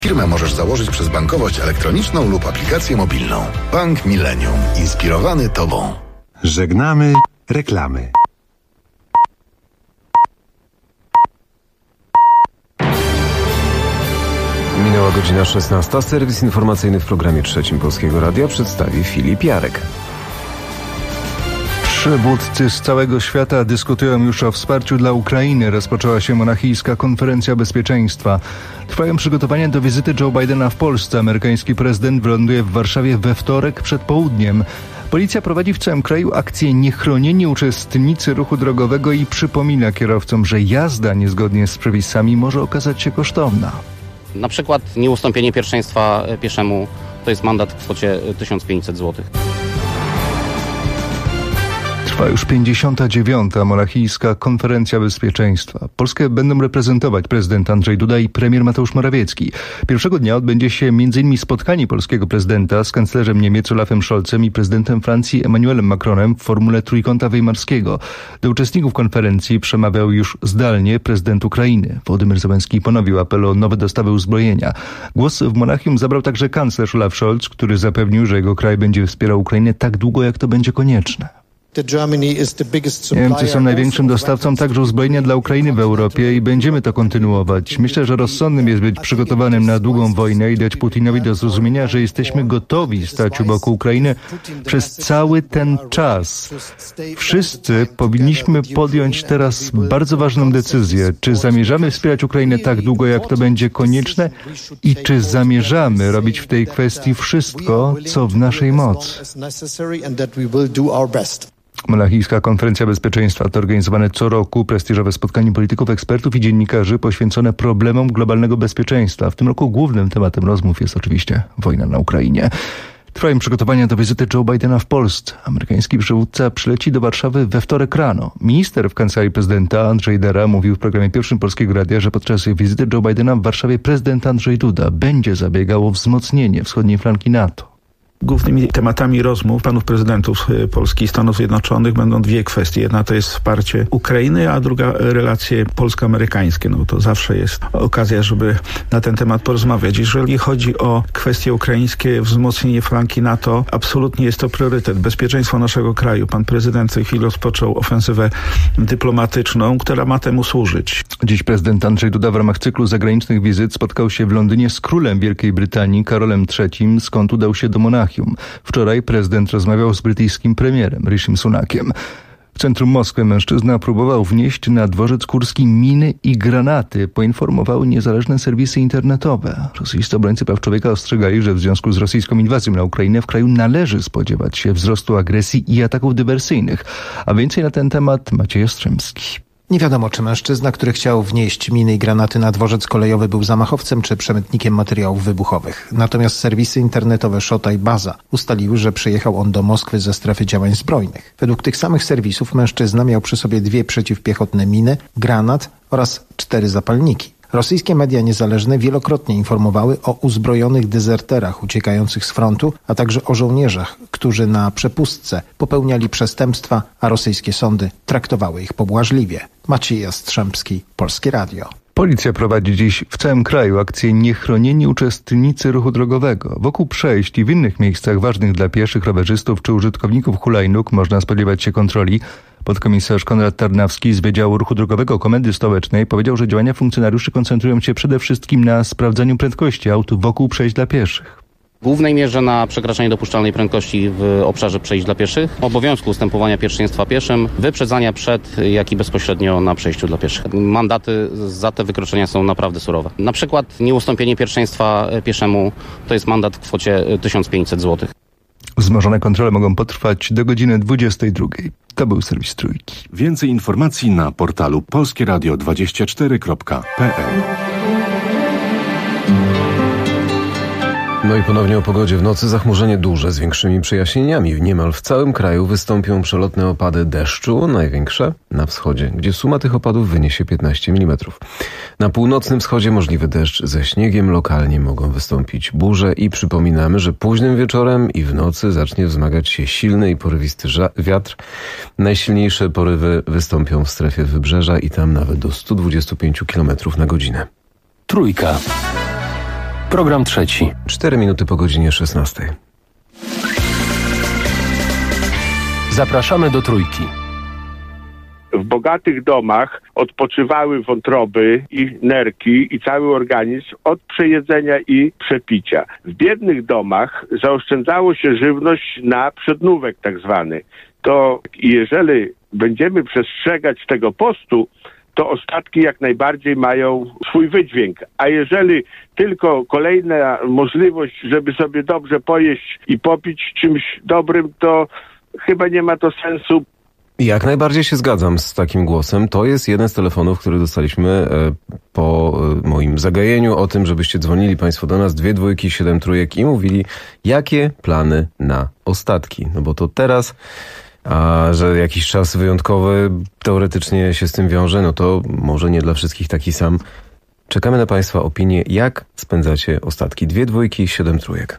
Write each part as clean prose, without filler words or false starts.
Firmę możesz założyć przez bankowość elektroniczną lub aplikację mobilną. Bank Millennium. Inspirowany Tobą. Żegnamy reklamy. Minęła godzina 16. Serwis informacyjny w programie Trzecim Polskiego Radia przedstawi Filip Jarek. Przywódcy z całego świata dyskutują już o wsparciu dla Ukrainy. Rozpoczęła się monachijska konferencja bezpieczeństwa. Trwają przygotowania do wizyty Joe Bidena w Polsce. Amerykański prezydent wyląduje w Warszawie we wtorek przed południem. Policja prowadzi w całym kraju akcję Niechronieni uczestnicy ruchu drogowego i przypomina kierowcom, że jazda niezgodnie z przepisami może okazać się kosztowna. Na przykład nieustąpienie pierwszeństwa pieszemu to jest mandat w kwocie 1500 zł. Trwa już 59. monachijska konferencja bezpieczeństwa. Polskę będą reprezentować prezydent Andrzej Duda i premier Mateusz Morawiecki. Pierwszego dnia odbędzie się m.in. spotkanie polskiego prezydenta z kanclerzem Niemiec Olafem Scholzem i prezydentem Francji Emmanuelem Macronem w formule Trójkąta Weimarskiego. Do uczestników konferencji przemawiał już zdalnie prezydent Ukrainy. Wołodymyr Zełenski ponowił apel o nowe dostawy uzbrojenia. Głos w Monachium zabrał także kanclerz Olaf Scholz, który zapewnił, że jego kraj będzie wspierał Ukrainę tak długo, jak to będzie konieczne. Niemcy są największym dostawcą także uzbrojenia dla Ukrainy w Europie i będziemy to kontynuować. Myślę, że rozsądnym jest być przygotowanym na długą wojnę i dać Putinowi do zrozumienia, że jesteśmy gotowi stać u boku Ukrainy przez cały ten czas. Wszyscy powinniśmy podjąć teraz bardzo ważną decyzję. Czy zamierzamy wspierać Ukrainę tak długo, jak to będzie konieczne i czy zamierzamy robić w tej kwestii wszystko, co w naszej mocy. Monachijska konferencja bezpieczeństwa to organizowane co roku prestiżowe spotkanie polityków, ekspertów i dziennikarzy poświęcone problemom globalnego bezpieczeństwa. W tym roku głównym tematem rozmów jest oczywiście wojna na Ukrainie. Trwają przygotowania do wizyty Joe Bidena w Polsce. Amerykański przywódca przyleci do Warszawy we wtorek rano. Minister w kancelarii prezydenta Andrzej Dera mówił w programie Pierwszym Polskiego Radia, że podczas wizyty Joe Bidena w Warszawie prezydent Andrzej Duda będzie zabiegał o wzmocnienie wschodniej flanki NATO. Głównymi tematami rozmów panów prezydentów Polski i Stanów Zjednoczonych będą dwie kwestie. Jedna to jest wsparcie Ukrainy, a druga relacje polsko-amerykańskie. No to zawsze jest okazja, żeby na ten temat porozmawiać. Jeżeli chodzi o kwestie ukraińskie, wzmocnienie flanki NATO, absolutnie jest to priorytet. Bezpieczeństwo naszego kraju. Pan prezydent w tej chwili rozpoczął ofensywę dyplomatyczną, która ma temu służyć. Dziś prezydent Andrzej Duda w ramach cyklu zagranicznych wizyt spotkał się w Londynie z królem Wielkiej Brytanii, Karolem III, skąd udał się do Monachium. Wczoraj prezydent rozmawiał z brytyjskim premierem Rishim Sunakiem. W centrum Moskwy mężczyzna próbował wnieść na dworzec kurski miny i granaty, poinformowały niezależne serwisy internetowe. Rosyjscy obrońcy praw człowieka ostrzegali, że w związku z rosyjską inwazją na Ukrainę w kraju należy spodziewać się wzrostu agresji i ataków dywersyjnych. A więcej na ten temat Maciej Jastrzębski. Nie wiadomo, czy mężczyzna, który chciał wnieść miny i granaty na dworzec kolejowy, był zamachowcem czy przemytnikiem materiałów wybuchowych. Natomiast serwisy internetowe Szota i Baza ustaliły, że przyjechał on do Moskwy ze strefy działań zbrojnych. Według tych samych serwisów mężczyzna miał przy sobie 2 przeciwpiechotne miny, granat oraz 4 zapalniki. Rosyjskie media niezależne wielokrotnie informowały o uzbrojonych dezerterach uciekających z frontu, a także o żołnierzach, którzy na przepustce popełniali przestępstwa, a rosyjskie sądy traktowały ich pobłażliwie. Maciej Jastrzębski, Polskie Radio. Policja prowadzi dziś w całym kraju akcję Niechronieni uczestnicy ruchu drogowego. Wokół przejść i w innych miejscach ważnych dla pieszych, rowerzystów czy użytkowników hulajnóg można spodziewać się kontroli. Podkomisarz Konrad Tarnawski z Wydziału Ruchu Drogowego Komendy Stołecznej powiedział, że działania funkcjonariuszy koncentrują się przede wszystkim na sprawdzaniu prędkości aut wokół przejść dla pieszych. W głównej mierze na przekraczanie dopuszczalnej prędkości w obszarze przejść dla pieszych, obowiązku ustępowania pierwszeństwa pieszym, wyprzedzania przed, jak i bezpośrednio na przejściu dla pieszych. Mandaty za te wykroczenia są naprawdę surowe. Na przykład nieustąpienie pierwszeństwa pieszemu to jest mandat w kwocie 1500 zł. Wzmożone kontrole mogą potrwać do godziny 22. To był serwis Trójki. Więcej informacji na portalu polskieradio24.pl. No i ponownie o pogodzie. W nocy zachmurzenie duże z większymi przejaśnieniami. Niemal w całym kraju wystąpią przelotne opady deszczu, największe na wschodzie, gdzie suma tych opadów wyniesie 15 mm. Na północnym wschodzie możliwy deszcz ze śniegiem, lokalnie mogą wystąpić burze i przypominamy, że późnym wieczorem i w nocy zacznie wzmagać się silny i porywisty wiatr. Najsilniejsze porywy wystąpią w strefie wybrzeża i tam nawet do 125 km na godzinę. Trójka. Program trzeci. 4 minuty po godzinie 16. Zapraszamy do Trójki. W bogatych domach odpoczywały wątroby i nerki i cały organizm od przejedzenia i przepicia. W biednych domach zaoszczędzało się żywność na przednówek tak zwany. To jeżeli będziemy przestrzegać tego postu, to ostatki jak najbardziej mają swój wydźwięk. A jeżeli tylko kolejna możliwość, żeby sobie dobrze pojeść i popić czymś dobrym, to chyba nie ma to sensu. Jak najbardziej się zgadzam z takim głosem. To jest jeden z telefonów, który dostaliśmy po moim zagajeniu o tym, żebyście dzwonili Państwo do nas 2 dwójki, 7 trójek i mówili, jakie plany na ostatki. No bo to teraz, a że jakiś czas wyjątkowy teoretycznie się z tym wiąże, no to może nie dla wszystkich taki sam. Czekamy na Państwa opinie, jak spędzacie ostatki. 2 dwójki, 7 trójek.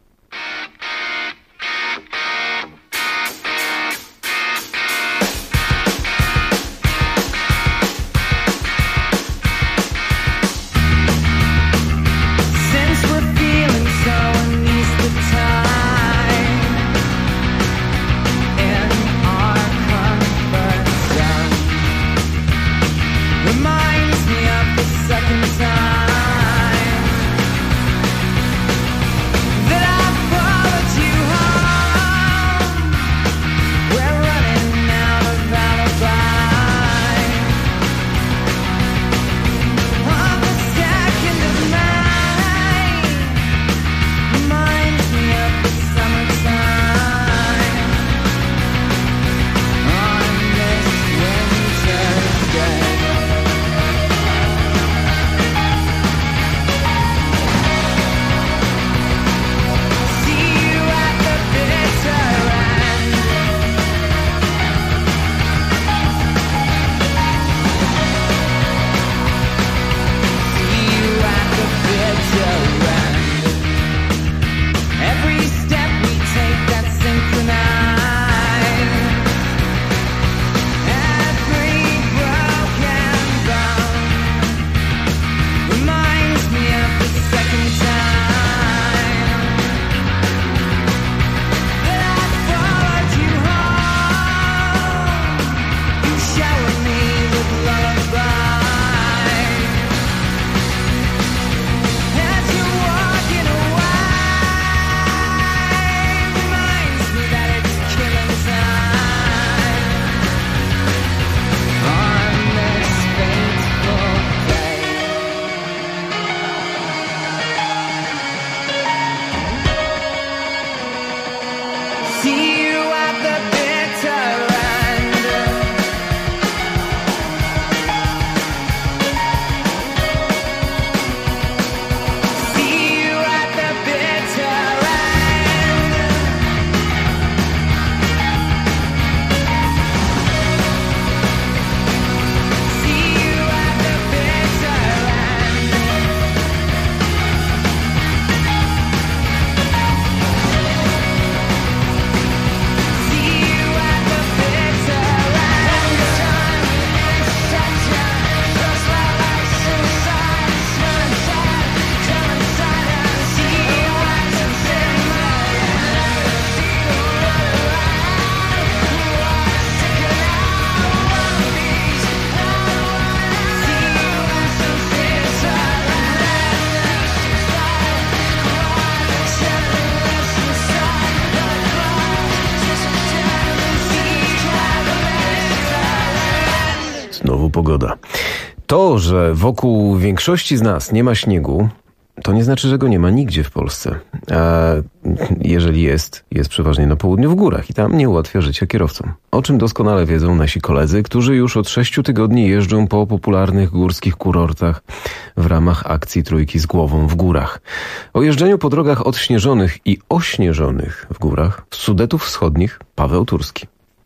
Pogoda. To, że wokół większości z nas nie ma śniegu, to nie znaczy, że go nie ma nigdzie w Polsce. A jeżeli jest przeważnie na południu w górach i tam nie ułatwia życia kierowcom. O czym doskonale wiedzą nasi koledzy, którzy już od 6 tygodni jeżdżą po popularnych górskich kurortach w ramach akcji Trójki z głową w górach. O jeżdżeniu po drogach odśnieżonych i ośnieżonych w górach z Sudetów Wschodnich Paweł Turski.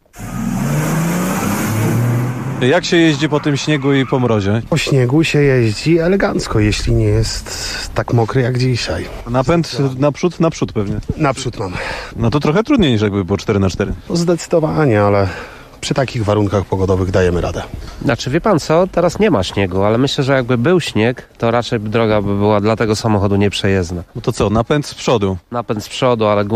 Jak się jeździ po tym śniegu i po mrozie? Po śniegu się jeździ elegancko, jeśli nie jest tak mokry jak dzisiaj. Napęd naprzód pewnie? Naprzód mam. No to trochę trudniej niż jakby było 4x4. No zdecydowanie, ale przy takich warunkach pogodowych dajemy radę. Znaczy, wie pan co, teraz nie ma śniegu, ale myślę, że jakby był śnieg, to raczej droga by była dla tego samochodu nieprzejezdna. No to co, napęd z przodu? Napęd z przodu, ale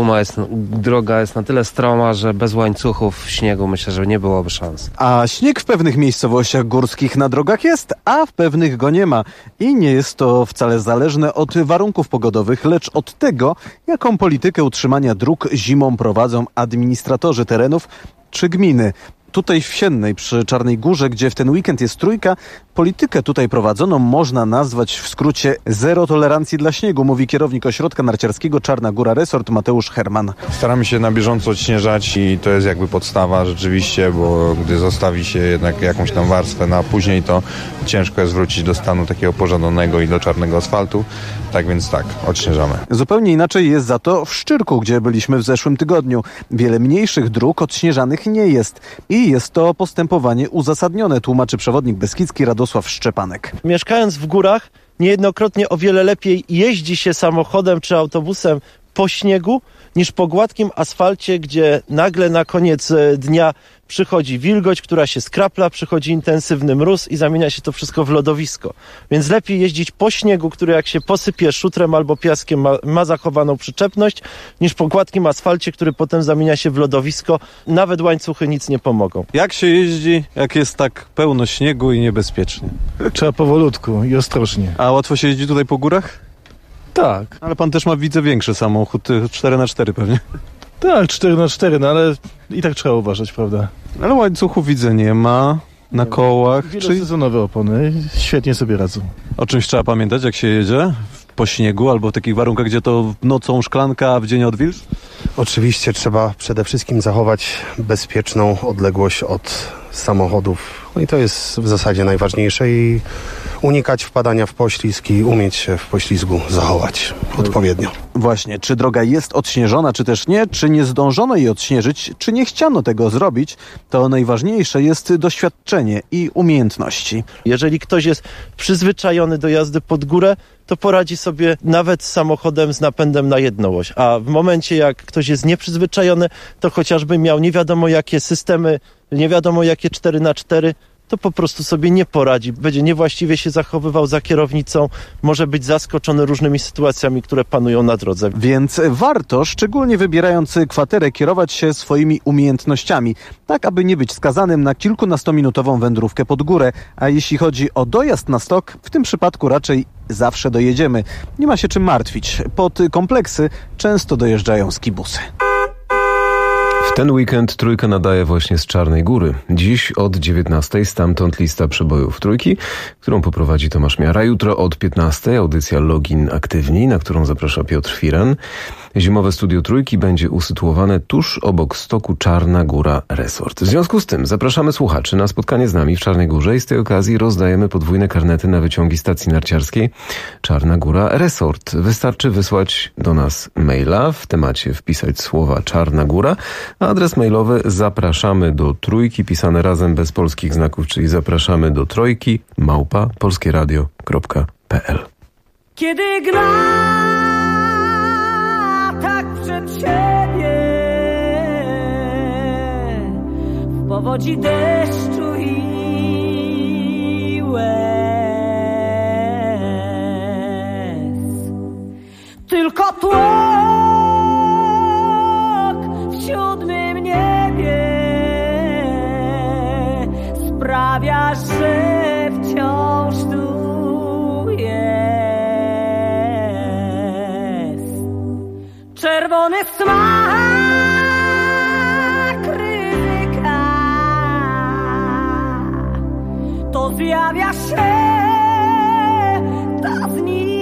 droga jest na tyle stroma, że bez łańcuchów w śniegu myślę, że nie byłoby szans. A śnieg w pewnych miejscowościach górskich na drogach jest, a w pewnych go nie ma. I nie jest to wcale zależne od warunków pogodowych, lecz od tego, jaką politykę utrzymania dróg zimą prowadzą administratorzy terenów czy gminy. Tutaj w Siennej przy Czarnej Górze, gdzie w ten weekend jest trójka, politykę tutaj prowadzoną można nazwać w skrócie zero tolerancji dla śniegu, mówi kierownik ośrodka narciarskiego Czarna Góra Resort Mateusz Herman. Staramy się na bieżąco odśnieżać i to jest jakby podstawa rzeczywiście, bo gdy zostawi się jednak jakąś tam warstwę na później, to ciężko jest wrócić do stanu takiego porządnego i do czarnego asfaltu. Tak więc tak, odśnieżamy. Zupełnie inaczej jest za to w Szczyrku, gdzie byliśmy w zeszłym tygodniu. Wiele mniejszych dróg odśnieżanych nie jest. I jest to postępowanie uzasadnione, tłumaczy przewodnik beskidzki Radosław Szczepanek. Mieszkając w górach, niejednokrotnie o wiele lepiej jeździ się samochodem czy autobusem po śniegu niż po gładkim asfalcie, gdzie nagle na koniec dnia przychodzi wilgoć, która się skrapla, przychodzi intensywny mróz i zamienia się to wszystko w lodowisko. Więc lepiej jeździć po śniegu, który jak się posypie szutrem albo piaskiem ma zachowaną przyczepność, niż po gładkim asfalcie, który potem zamienia się w lodowisko. Nawet łańcuchy nic nie pomogą. Jak się jeździ, jak jest tak pełno śniegu i niebezpiecznie? Trzeba powolutku i ostrożnie. A łatwo się jeździ tutaj po górach? Tak. Ale pan też ma, widzę, większy samochód, 4x4 pewnie. Tak, 4x4, no ale i tak trzeba uważać, prawda? Ale łańcuchów widzę nie ma na kołach. Wielosezonowe opony świetnie sobie radzą. O czymś trzeba pamiętać, jak się jedzie po śniegu albo w takich warunkach, gdzie to nocą szklanka, a w dzień odwilż? Oczywiście trzeba przede wszystkim zachować bezpieczną odległość od samochodów. No i to jest w zasadzie najważniejsze i unikać wpadania w poślizg i umieć się w poślizgu zachować odpowiednio. Właśnie, czy droga jest odśnieżona, czy też nie, czy nie zdążono jej odśnieżyć, czy nie chciano tego zrobić, to najważniejsze jest doświadczenie i umiejętności. Jeżeli ktoś jest przyzwyczajony do jazdy pod górę, to poradzi sobie nawet z samochodem z napędem na jedną oś. A w momencie, jak ktoś jest nieprzyzwyczajony, to chociażby miał nie wiadomo jakie systemy, nie wiadomo jakie 4x4, to po prostu sobie nie poradzi. Będzie niewłaściwie się zachowywał za kierownicą, może być zaskoczony różnymi sytuacjami, które panują na drodze. Więc warto, szczególnie wybierając kwaterę, kierować się swoimi umiejętnościami, tak aby nie być skazanym na kilkunastominutową wędrówkę pod górę. A jeśli chodzi o dojazd na stok, w tym przypadku raczej zawsze dojedziemy. Nie ma się czym martwić. Pod kompleksy często dojeżdżają skibusy. W ten weekend trójka nadaje właśnie z Czarnej Góry. Dziś od 19:00 stamtąd lista przebojów trójki, którą poprowadzi Tomasz Miara. Jutro od 15:00 audycja Login Aktywni, na którą zaprasza Piotr Firan. Zimowe studio trójki będzie usytuowane tuż obok stoku Czarna Góra Resort. W związku z tym zapraszamy słuchaczy na spotkanie z nami w Czarnej Górze i z tej okazji rozdajemy podwójne karnety na wyciągi stacji narciarskiej Czarna Góra Resort. Wystarczy wysłać do nas maila, w temacie wpisać słowa Czarna Góra, a adres mailowy zapraszamy do trójki, pisane razem bez polskich znaków, czyli zapraszamy do trójki @polskieradio.pl. Kiedy gra tak przed siebie w powodzi deszczu i łez, tylko tłok w siódmym niebie sprawia, że wciąż tu jest czerwony smak ryzyka. To zjawia się, to znika.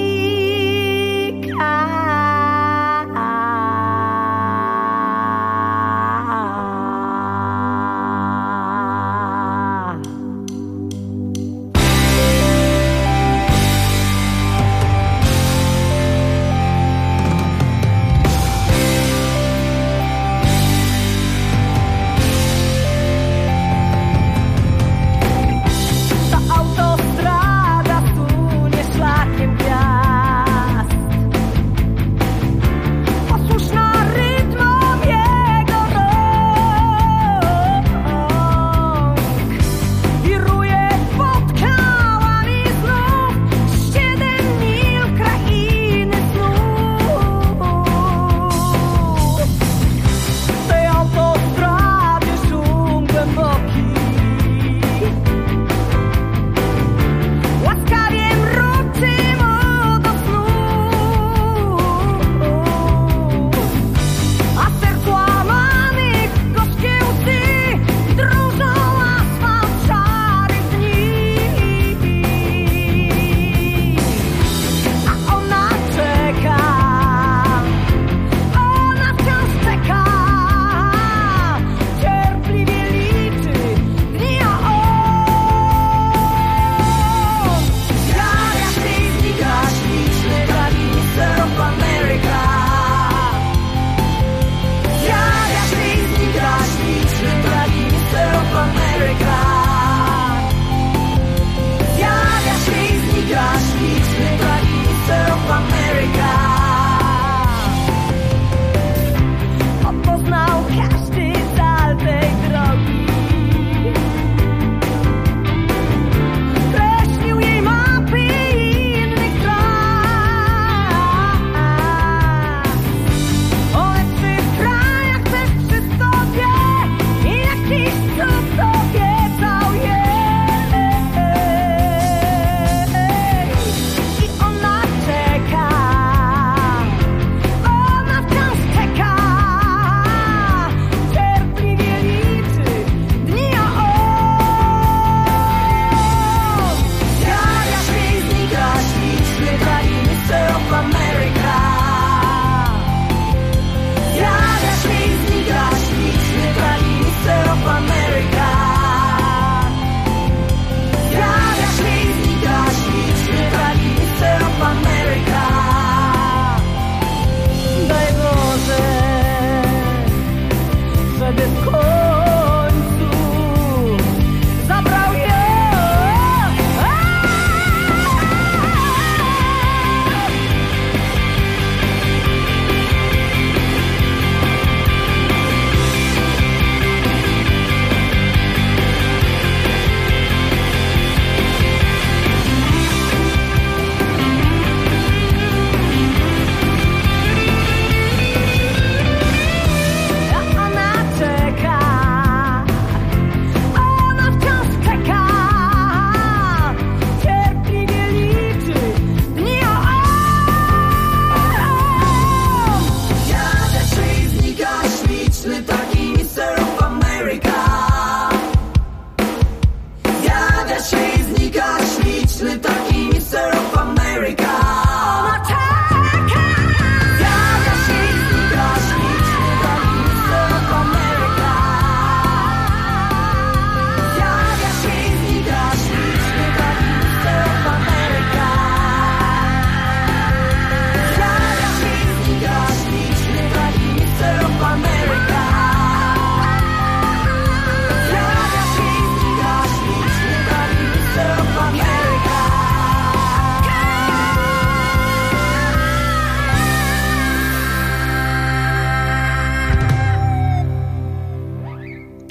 Ta autostrada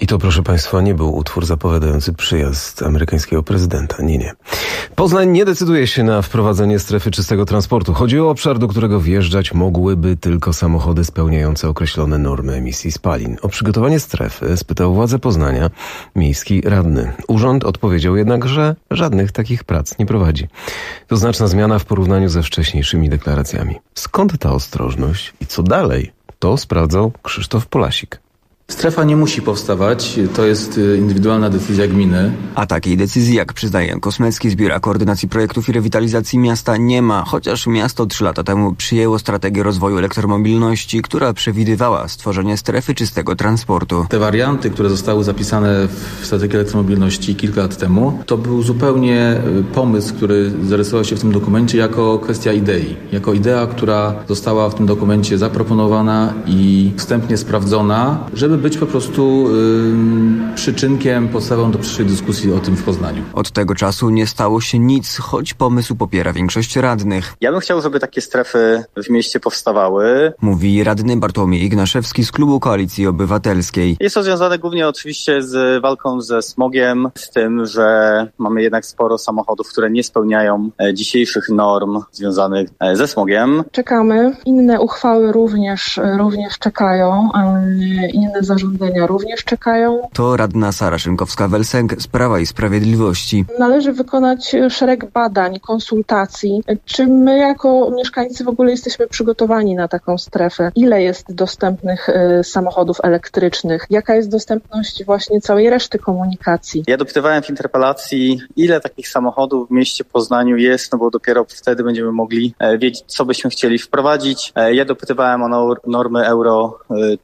I to, proszę Państwa, nie był utwór zapowiadający przyjazd amerykańskiego prezydenta. Nie. Poznań nie decyduje się na wprowadzenie strefy czystego transportu. Chodzi o obszar, do którego wjeżdżać mogłyby tylko samochody spełniające określone normy emisji spalin. O przygotowanie strefy spytał władze Poznania miejski radny. Urząd odpowiedział jednak, że żadnych takich prac nie prowadzi. To znaczna zmiana w porównaniu ze wcześniejszymi deklaracjami. Skąd ta ostrożność i co dalej? To sprawdzał Krzysztof Polasik. Strefa nie musi powstawać, to jest indywidualna decyzja gminy. A takiej decyzji, jak przyznaje Kosmecki z Biura Koordynacji Projektów i Rewitalizacji Miasta, nie ma, chociaż miasto 3 lata temu przyjęło strategię rozwoju elektromobilności, która przewidywała stworzenie strefy czystego transportu. Te warianty, które zostały zapisane w strategii elektromobilności kilka lat temu, to był zupełnie pomysł, który zarysował się w tym dokumencie jako kwestia idei. Jako idea, która została w tym dokumencie zaproponowana i wstępnie sprawdzona, żeby być po prostu przyczynkiem, podstawą do przyszłej dyskusji o tym w Poznaniu. Od tego czasu nie stało się nic, choć pomysł popiera większość radnych. Ja bym chciał, żeby takie strefy w mieście powstawały. Mówi radny Bartłomiej Ignaszewski z Klubu Koalicji Obywatelskiej. Jest to związane głównie oczywiście z walką ze smogiem, z tym, że mamy jednak sporo samochodów, które nie spełniają dzisiejszych norm związanych ze smogiem. Czekamy. Inne uchwały również czekają. Inne zarządzenia również czekają. To radna Sara Szynkowska-Welsenk z Prawa i Sprawiedliwości. Należy wykonać szereg badań, konsultacji. Czy my jako mieszkańcy w ogóle jesteśmy przygotowani na taką strefę? Ile jest dostępnych samochodów elektrycznych? Jaka jest dostępność właśnie całej reszty komunikacji? Ja dopytywałem w interpelacji, ile takich samochodów w mieście Poznaniu jest, no bo dopiero wtedy będziemy mogli wiedzieć, co byśmy chcieli wprowadzić. Ja dopytywałem o normy Euro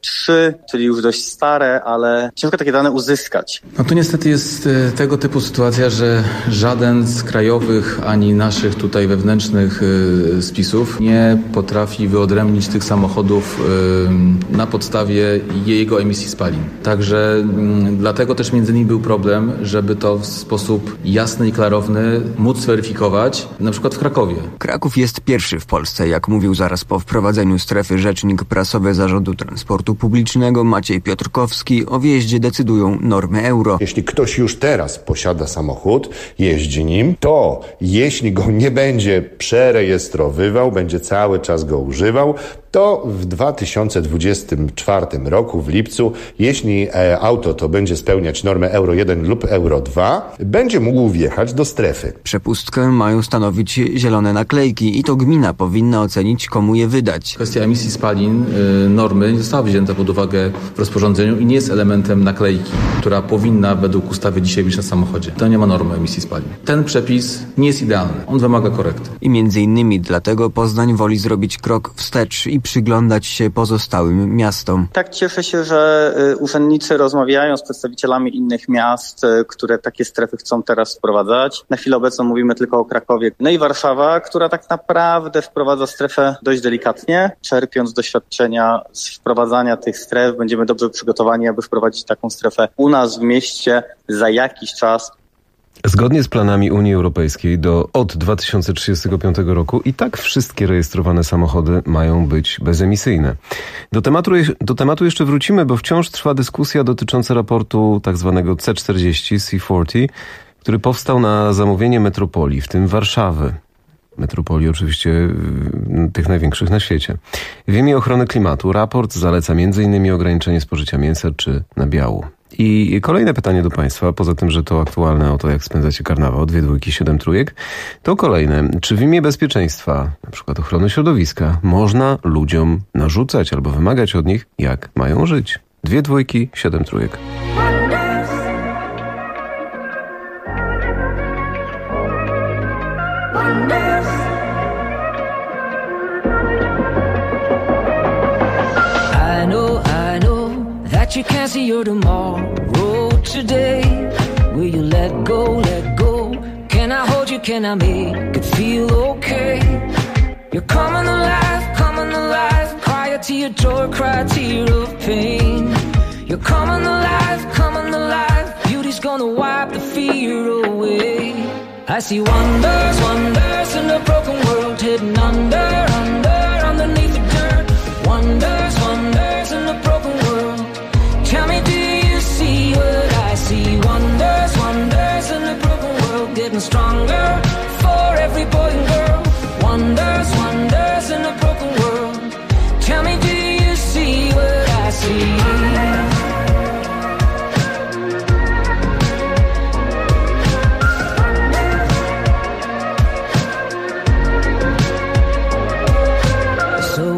3, czyli już dość stare, ale ciężko takie dane uzyskać. No tu niestety jest tego typu sytuacja, że żaden z krajowych ani naszych tutaj wewnętrznych spisów nie potrafi wyodrębnić tych samochodów na podstawie jego emisji spalin. Także dlatego też między innymi był problem, żeby to w sposób jasny i klarowny móc zweryfikować, na przykład w Krakowie. Kraków jest pierwszy w Polsce, jak mówił zaraz po wprowadzeniu strefy rzecznik prasowy Zarządu Transportu Publicznego Maciej Piotrkowski. O wjeździe decydują normy euro. Jeśli ktoś już teraz posiada samochód, jeździ nim, to jeśli go nie będzie przerejestrowywał, będzie cały czas go używał, to w 2024 roku, w lipcu, jeśli auto to będzie spełniać normę Euro 1 lub Euro 2, będzie mógł wjechać do strefy. Przepustkę mają stanowić zielone naklejki i to gmina powinna ocenić, komu je wydać. Kwestia emisji spalin, normy nie została wzięta pod uwagę w rozporządzeniu i nie jest elementem naklejki, która powinna według ustawy dzisiaj być na samochodzie. To nie ma normy emisji spalin. Ten przepis nie jest idealny. On wymaga korekty. I między innymi dlatego Poznań woli zrobić krok wstecz i przyglądać się pozostałym miastom. Tak, cieszę się, że urzędnicy rozmawiają z przedstawicielami innych miast, które takie strefy chcą teraz wprowadzać. Na chwilę obecną mówimy tylko o Krakowie. No i Warszawa, która tak naprawdę wprowadza strefę dość delikatnie. Czerpiąc doświadczenia z wprowadzania tych stref, będziemy dobrze przygotowani, aby wprowadzić taką strefę u nas w mieście za jakiś czas. Zgodnie z planami Unii Europejskiej od 2035 roku i tak wszystkie rejestrowane samochody mają być bezemisyjne. Do tematu jeszcze wrócimy, bo wciąż trwa dyskusja dotycząca raportu tzw. C40, który powstał na zamówienie metropolii, w tym Warszawy. Metropolii oczywiście tych największych na świecie. W imię ochrony klimatu raport zaleca m.in. ograniczenie spożycia mięsa czy nabiału. I kolejne pytanie do Państwa, poza tym, że to aktualne o to, jak spędzacie karnawał, 2 dwójki, 7 trójek, to kolejne. Czy w imię bezpieczeństwa, na przykład ochrony środowiska, można ludziom narzucać albo wymagać od nich, jak mają żyć? 2 dwójki, 7 trójek. You can't see your tomorrow today. Will you let go, let go? Can I hold you, can I make it feel okay? You're coming alive, cry a tear, joy, cry a tear of pain. You're coming alive, beauty's gonna wipe the fear away. I see wonders, wonders in a broken world, hidden underneath the dirt. Wonders, wonders in a broken world. Tell me, do you see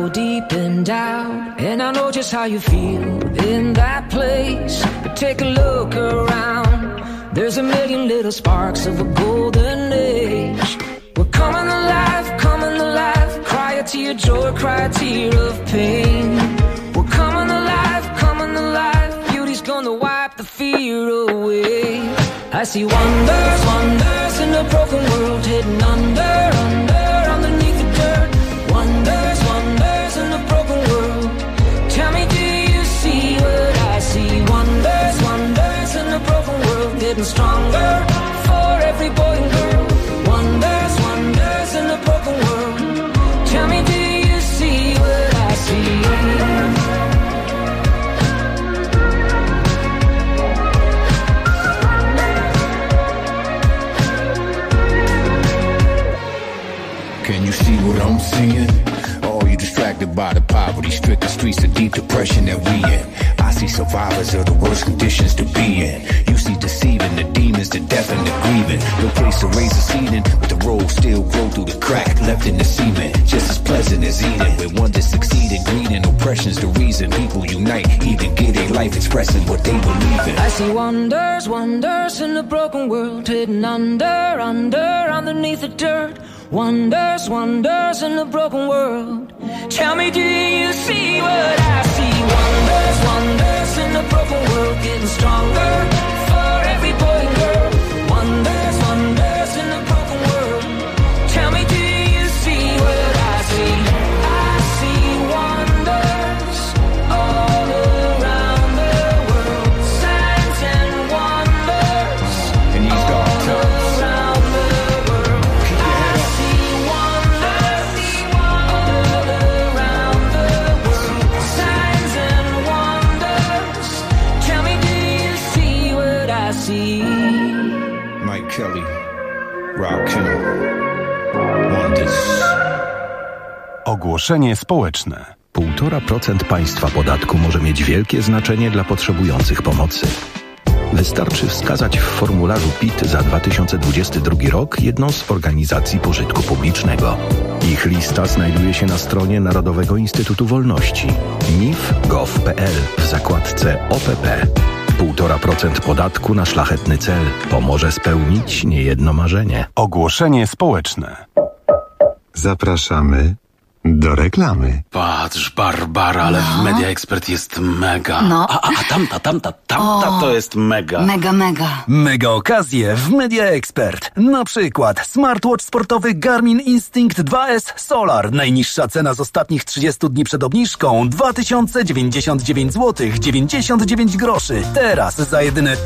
go deep in doubt, and I know just how you feel in that place. But take a look around, there's a million little sparks of a golden age. We're coming alive, cry a tear of joy, cry a tear of pain. We're coming alive, beauty's gonna wipe the fear away. I see wonders, wonders in a broken world, hidden underneath the dirt. Wonders, wonders in a broken world. Tell me, do you see what I see? Wonders, wonders in a broken world, getting stronger for every boy and girl. Wonders, wonders in a broken world. Tell me, do you see what I see? Can you see what I'm seeing? Oh, you distracted by the poverty-stricken streets of deep depression that we in. I see survivors of the worst conditions to be in. You see deceiving the demons, the death and the grieving. No place to raise a seeding, but the road still grow through the crack left in the cement. Just as pleasant as eating. When one that succeeded, greed and oppression's the reason people unite. Even get a life expressing what they believe in. I see wonders, wonders in a broken world, hidden underneath the dirt. Wonders, wonders in a broken world. Tell me, do you see what I see? Wonders, wonders in a broken world, getting stronger for every boy and girl. Wonders, wonders in a broken world. Tell me, do you see what I see? I see wonders all around the world. Signs and wonders in these dark times. Mike Kelly, Rob Kennel, Wonders. Ogłoszenie społeczne. 1,5% państwa podatku może mieć wielkie znaczenie dla potrzebujących pomocy. Wystarczy wskazać w formularzu PIT za 2022 rok jedną z organizacji pożytku publicznego. Ich lista znajduje się na stronie Narodowego Instytutu Wolności nif.gov.pl w zakładce OPP. 1,5% podatku na szlachetny cel pomoże spełnić niejedno marzenie. Ogłoszenie społeczne. Zapraszamy do reklamy. Patrz, Barbara, ale w Media Expert jest mega. No. A tamta to jest mega. Mega. Mega okazje w Media Expert. Na przykład smartwatch sportowy Garmin Instinct 2S Solar. Najniższa cena z ostatnich 30 dni przed obniżką 2099 zł 99 groszy. Teraz za jedyne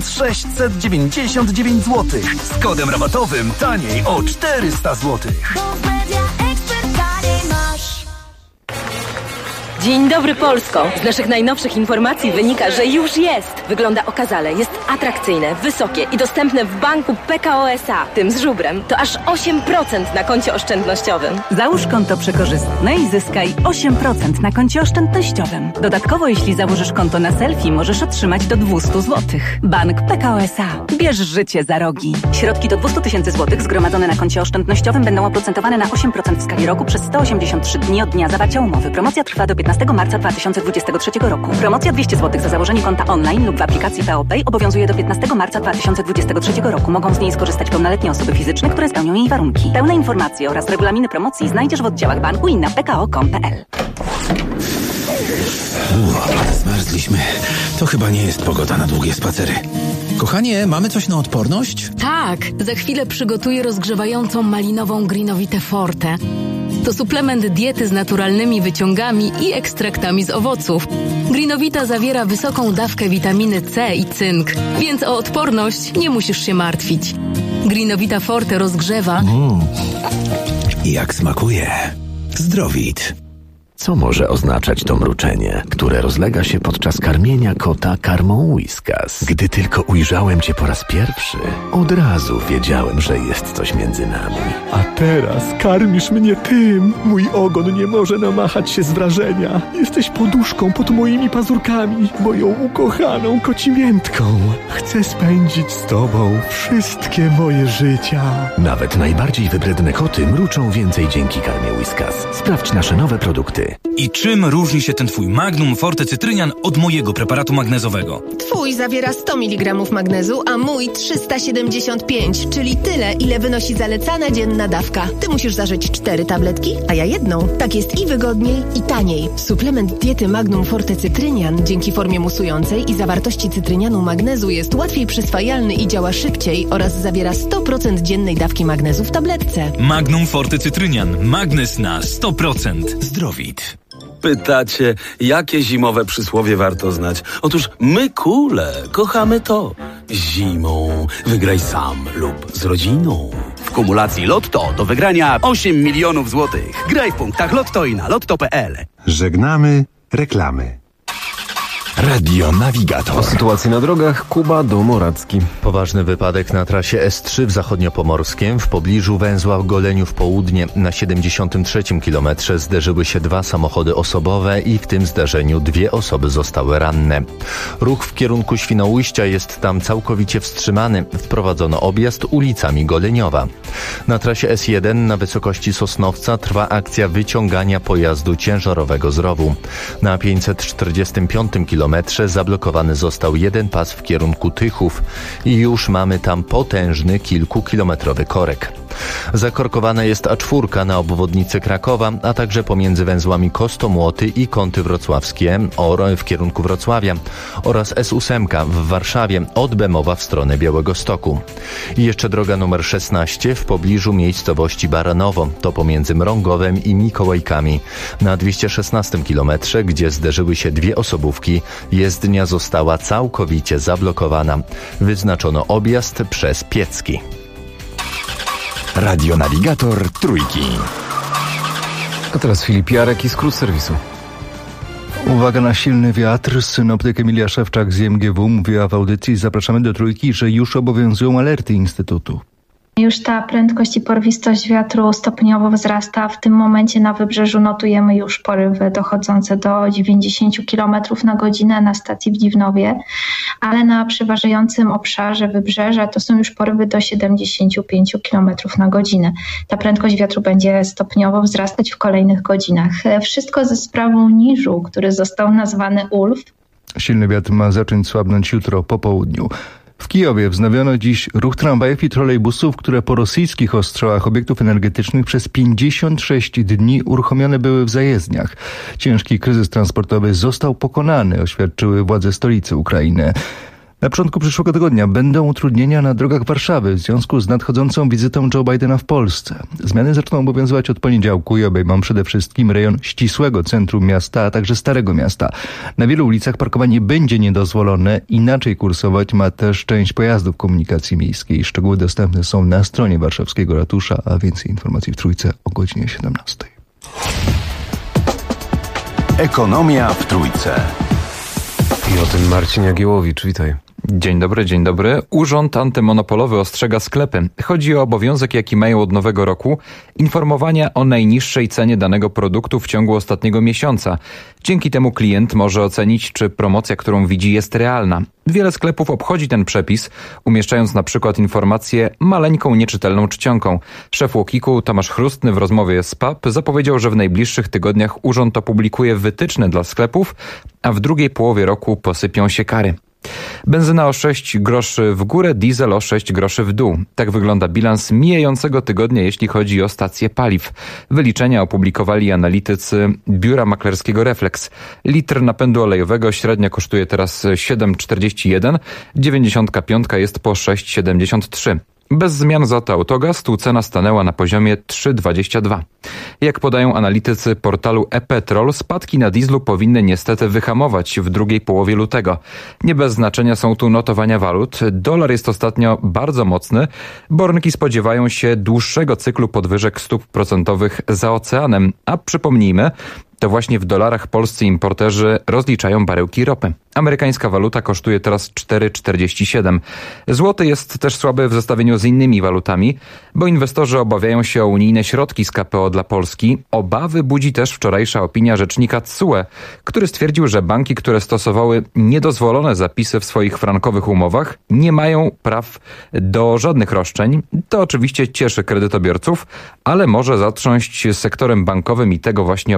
1699 zł. Z kodem rabatowym taniej o 400 zł. Dzień dobry, Polsko! Z naszych najnowszych informacji wynika, że już jest. Wygląda okazale, jest atrakcyjne, wysokie i dostępne w banku PKO SA. Tym z żubrem to aż 8% na koncie oszczędnościowym. Załóż konto przekorzystne i zyskaj 8% na koncie oszczędnościowym. Dodatkowo, jeśli założysz konto na selfie, możesz otrzymać do 200 zł. Bank PKO SA. Bierz życie za rogi. Środki do 200 000 zł zgromadzone na koncie oszczędnościowym będą oprocentowane na 8% w skali roku przez 183 dni od dnia zawarcia umowy. Promocja trwa do 15 marca 2023 roku. Promocja 200 zł za założenie konta online lub w aplikacji PO Pay obowiązuje do 15 marca 2023 roku. Mogą z niej skorzystać pełnoletnie osoby fizyczne, które spełnią jej warunki. Pełne informacje oraz regulaminy promocji znajdziesz w oddziałach banku i na pko.com.pl. Zmarzliśmy. To chyba nie jest pogoda na długie spacery. Kochanie, mamy coś na odporność? Tak, za chwilę przygotuję rozgrzewającą malinową Greenovitę Forte. To suplement diety z naturalnymi wyciągami i ekstraktami z owoców. Greenovita zawiera wysoką dawkę witaminy C i cynk, więc o odporność nie musisz się martwić. Greenovita Forte rozgrzewa. Jak smakuje. Zdrowit. Co może oznaczać to mruczenie, które rozlega się podczas karmienia kota karmą Whiskas? Gdy tylko ujrzałem cię po raz pierwszy, od razu wiedziałem, że jest coś między nami. A teraz karmisz mnie tym. Mój ogon nie może namachać się z wrażenia. Jesteś poduszką pod moimi pazurkami, moją ukochaną kocimiętką. Chcę spędzić z tobą wszystkie moje życia. Nawet najbardziej wybredne koty mruczą więcej dzięki karmie Whiskas. Sprawdź nasze nowe produkty. zł. I czym różni się ten twój Magnum Forte Cytrynian od mojego preparatu magnezowego? Twój zawiera 100 mg magnezu, a mój 375, czyli tyle, ile wynosi zalecana dzienna dawka. Ty musisz zażyć 4 tabletki, a ja jedną. Tak jest i wygodniej, i taniej. Suplement diety Magnum Forte Cytrynian dzięki formie musującej i zawartości cytrynianu magnezu jest łatwiej przyswajalny i działa szybciej oraz zawiera 100% dziennej dawki magnezu w tabletce. Magnum Forte Cytrynian. Magnez na 100%. Zdrowit. Pytacie, jakie zimowe przysłowie warto znać? Otóż my, kule, kochamy to. Zimą wygraj sam lub z rodziną. W kumulacji Lotto do wygrania 8 milionów złotych. Graj w punktach Lotto i na lotto.pl. Żegnamy reklamy. Radio Navigator. O sytuacji na drogach Kuba Domoracki. Poważny wypadek na trasie S3 w zachodniopomorskiem w pobliżu węzła w Goleniów Południe. Na 73 kilometrze zderzyły się 2 samochody osobowe i w tym zdarzeniu 2 osoby zostały ranne. Ruch w kierunku Świnoujścia jest tam całkowicie wstrzymany. Wprowadzono objazd ulicami Goleniowa. Na trasie S1 na wysokości Sosnowca trwa akcja wyciągania pojazdu ciężarowego z rowu. Na 545 kilometrze zablokowany został jeden pas w kierunku Tychów i już mamy tam potężny kilkukilometrowy korek. Zakorkowana jest A4 na obwodnicy Krakowa, a także pomiędzy węzłami Kostomłoty i Kąty Wrocławskie w kierunku Wrocławia oraz S8 w Warszawie od Bemowa w stronę Białegostoku. I jeszcze droga numer 16 w pobliżu miejscowości Baranowo, to pomiędzy Mrągowem i Mikołajkami. Na 216 kilometrze, gdzie zderzyły się 2 osobówki, jezdnia została całkowicie zablokowana. Wyznaczono objazd przez Piecki. Radio Navigator Trójki. A teraz Filip Jarek i skrót serwisu. Uwaga na silny wiatr. Synoptyk Emilia Szewczak z IMGW mówiła w audycji Zapraszamy do Trójki, że już obowiązują alerty Instytutu. Już ta prędkość i porwistość wiatru stopniowo wzrasta. W tym momencie na wybrzeżu notujemy już porywy dochodzące do 90 km na godzinę na stacji w Dziwnowie, ale na przeważającym obszarze wybrzeża to są już porywy do 75 km na godzinę. Ta prędkość wiatru będzie stopniowo wzrastać w kolejnych godzinach. Wszystko ze sprawą niżu, który został nazwany Ulf. Silny wiatr ma zacząć słabnąć jutro po południu. W Kijowie wznowiono dziś ruch tramwajów i trolejbusów, które po rosyjskich ostrzałach obiektów energetycznych przez 56 dni uruchomione były w zajezdniach. Ciężki kryzys transportowy został pokonany, oświadczyły władze stolicy Ukrainy. Na początku przyszłego tygodnia będą utrudnienia na drogach Warszawy w związku z nadchodzącą wizytą Joe Bidena w Polsce. Zmiany zaczną obowiązywać od poniedziałku i obejmą przede wszystkim rejon ścisłego centrum miasta, a także Starego Miasta. Na wielu ulicach parkowanie będzie niedozwolone, inaczej kursować ma też część pojazdów komunikacji miejskiej. Szczegóły dostępne są na stronie warszawskiego ratusza, a więcej informacji w Trójce o godzinie 17. Ekonomia w Trójce. I o tym Marcin Jagiełowicz, witaj. Dzień dobry, dzień dobry. Urząd Antymonopolowy ostrzega sklepy. Chodzi o obowiązek, jaki mają od nowego roku, informowania o najniższej cenie danego produktu w ciągu ostatniego miesiąca. Dzięki temu klient może ocenić, czy promocja, którą widzi, jest realna. Wiele sklepów obchodzi ten przepis, umieszczając na przykład informację maleńką, nieczytelną czcionką. Szef UOKiK-u Tomasz Chrustny w rozmowie z PAP zapowiedział, że w najbliższych tygodniach urząd opublikuje wytyczne dla sklepów, a w drugiej połowie roku posypią się kary. Benzyna o 6 groszy w górę, diesel o 6 groszy w dół. Tak wygląda bilans mijającego tygodnia, jeśli chodzi o stacje paliw. Wyliczenia opublikowali analitycy biura maklerskiego Reflex. Litr napędu olejowego średnio kosztuje teraz 7,41, 95 jest po 6,73. Bez zmian za to autogaz, tu cena stanęła na poziomie 3,22. Jak podają analitycy portalu e-Petrol, spadki na dieslu powinny niestety wyhamować w drugiej połowie lutego. Nie bez znaczenia są tu notowania walut. Dolar jest ostatnio bardzo mocny, bo rynki spodziewają się dłuższego cyklu podwyżek stóp procentowych za oceanem, a przypomnijmy, to właśnie w dolarach polscy importerzy rozliczają baryłki ropy. Amerykańska waluta kosztuje teraz 4,47. Złoty jest też słaby w zestawieniu z innymi walutami, bo inwestorzy obawiają się o unijne środki z KPO dla Polski. Obawy budzi też wczorajsza opinia rzecznika TSUE, który stwierdził, że banki, które stosowały niedozwolone zapisy w swoich frankowych umowach, nie mają praw do żadnych roszczeń. To oczywiście cieszy kredytobiorców, ale może zatrząść sektorem bankowym i tego właśnie obawiają się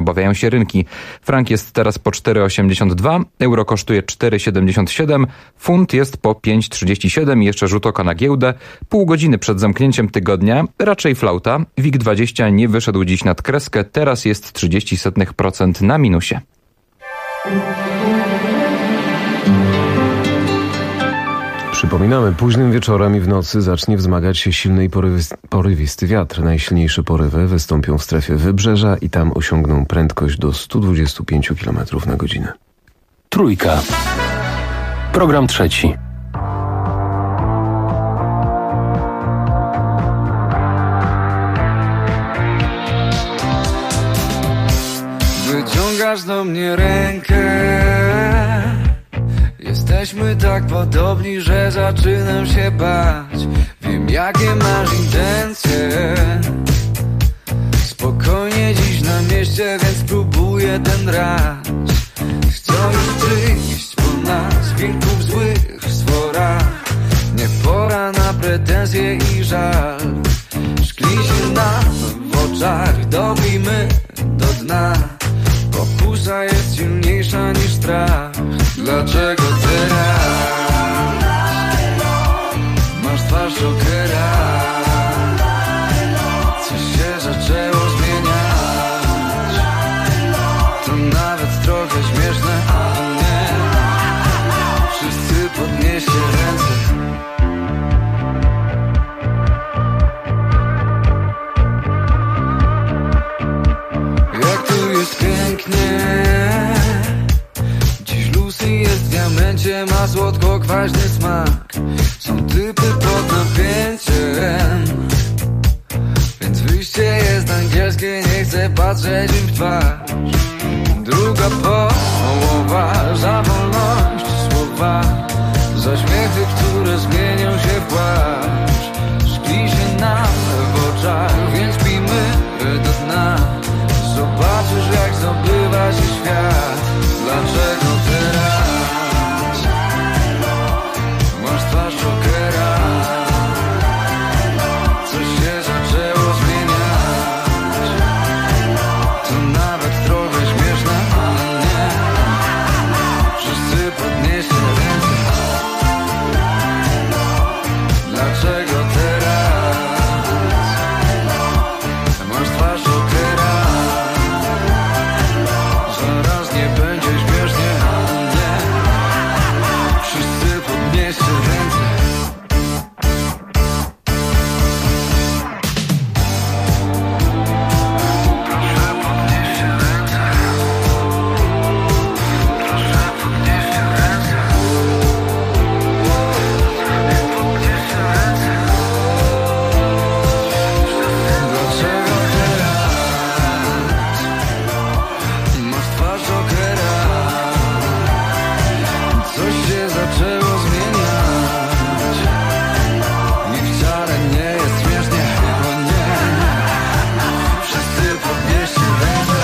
się rynki. Frank jest teraz po 4,82, euro kosztuje 4,77, funt jest po 5,37 i jeszcze rzut oka na giełdę. Pół godziny przed zamknięciem tygodnia, raczej flauta. WIG20 nie wyszedł dziś nad kreskę, teraz jest 0,30% na minusie. Przypominamy, późnym wieczorem i w nocy zacznie wzmagać się silny i porywisty wiatr. Najsilniejsze porywy wystąpią w strefie wybrzeża i tam osiągną prędkość do 125 km na godzinę. Trójka. Program trzeci. Wyciągasz do mnie rękę. Jesteśmy tak podobni, że zaczynam się bać. Wiem, jakie masz intencje. Spokojnie dziś na mieście, więc spróbuję ten raz. Chcą już przyjść po nas, wilków złych w sworach. Nie pora na pretensje i żal. Szkli się nam w oczach, dobijmy do dna. Pokusa jest silniejsza niż strach. Dlaczego teraz masz twarz Jokera? Coś się zaczęło zmieniać. To nawet trochę śmieszne, ale nie. Wszyscy podnieście ręce. Jak tu jest pięknie. Dziś Lucy jest w diamencie, ma słodko-kwaśny smak. Są typy pod napięciem, więc wyjście jest angielskie, nie chcę patrzeć im w twarz. Druga połowa, za wolność słowa, za śmiechy, które zmienią się w płacz. Szkli się nam w oczach, więc pijmy do dna. Zobaczysz, jak zdobywa się świat. Dlaczego teraz masz twarz Jokera? Coś się zaczęło zmieniać. To nawet trochę śmieszne, ale nie. Wszyscy podnieście ręce. Dlaczego teraz masz twarz Jokera? Zaraz nie będzie śmiesznie, ale nie. Wszyscy podnieście ręce. Proszę podnieście ręce. Proszę podnieście ręce. Podnieście ręce. Dlaczego teraz masz twarz Jokera? Coś się zaczęło zmieniać. I wcale nie jest śmiesznie, o nie. Wszyscy podnieście ręce.